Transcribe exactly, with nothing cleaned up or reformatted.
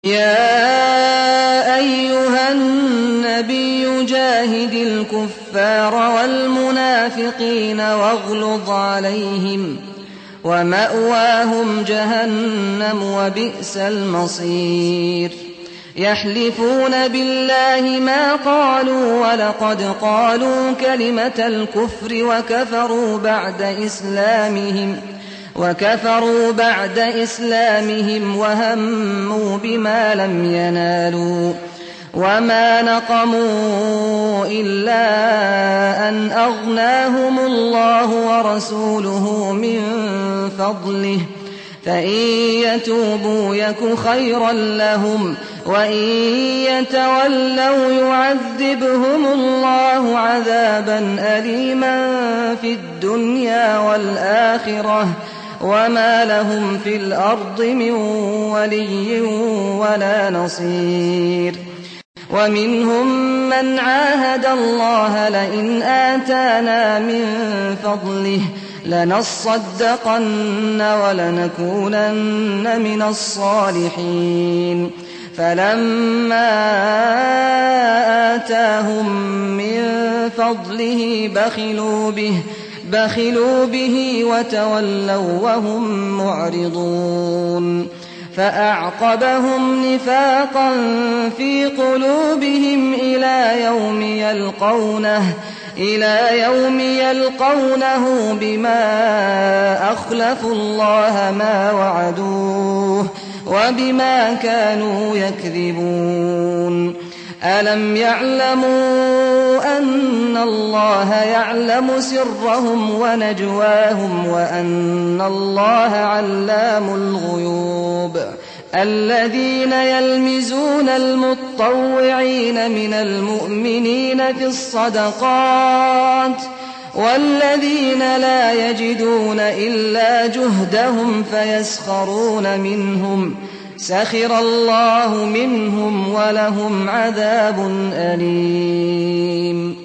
يَا أَيُّهَا النَّبِيُّ جَاهِدِ الْكُفَّارَ وَالْمُنَافِقِينَ وَاغْلُظْ عَلَيْهِمْ وَمَأْوَاهُمْ جَهَنَّمُ وَبِئْسَ الْمَصِيرُ يَحْلِفُونَ بِاللَّهِ مَا قَالُوا وَلَقَدْ قَالُوا كَلِمَةَ الْكُفْرِ وَكَفَرُوا بَعْدَ إِسْلَامِهِمْ وكفروا بعد إسلامهم وهموا بما لم ينالوا وما نقموا إلا أن أغناهم الله ورسوله من فضله فإن يتوبوا يك خيرا لهم وإن يتولوا يعذبهم الله عذابا أليما في الدنيا والآخرة وما لهم في الأرض من ولي ولا نصير ومنهم من عاهد الله لئن آتانا من فضله لنصدقن ولنكونن من الصالحين فلما آتاهم من فضله بخلوا به بخلوا به وتولوا وهم معرضون فأعقبهم نفاقا في قلوبهم إلى يوم يلقونه إلى يوم يلقونه بما أخلفوا الله ما وعدوه وبما كانوا يكذبون ألم يعلموا أن الله يعلم سرهم ونجواهم وأن الله علام الغيوب الذين يلمزون المتطوعين من المؤمنين في الصدقات والذين لا يجدون إلا جهدهم فيسخرون منهم سخر الله منهم ولهم عذاب أليم.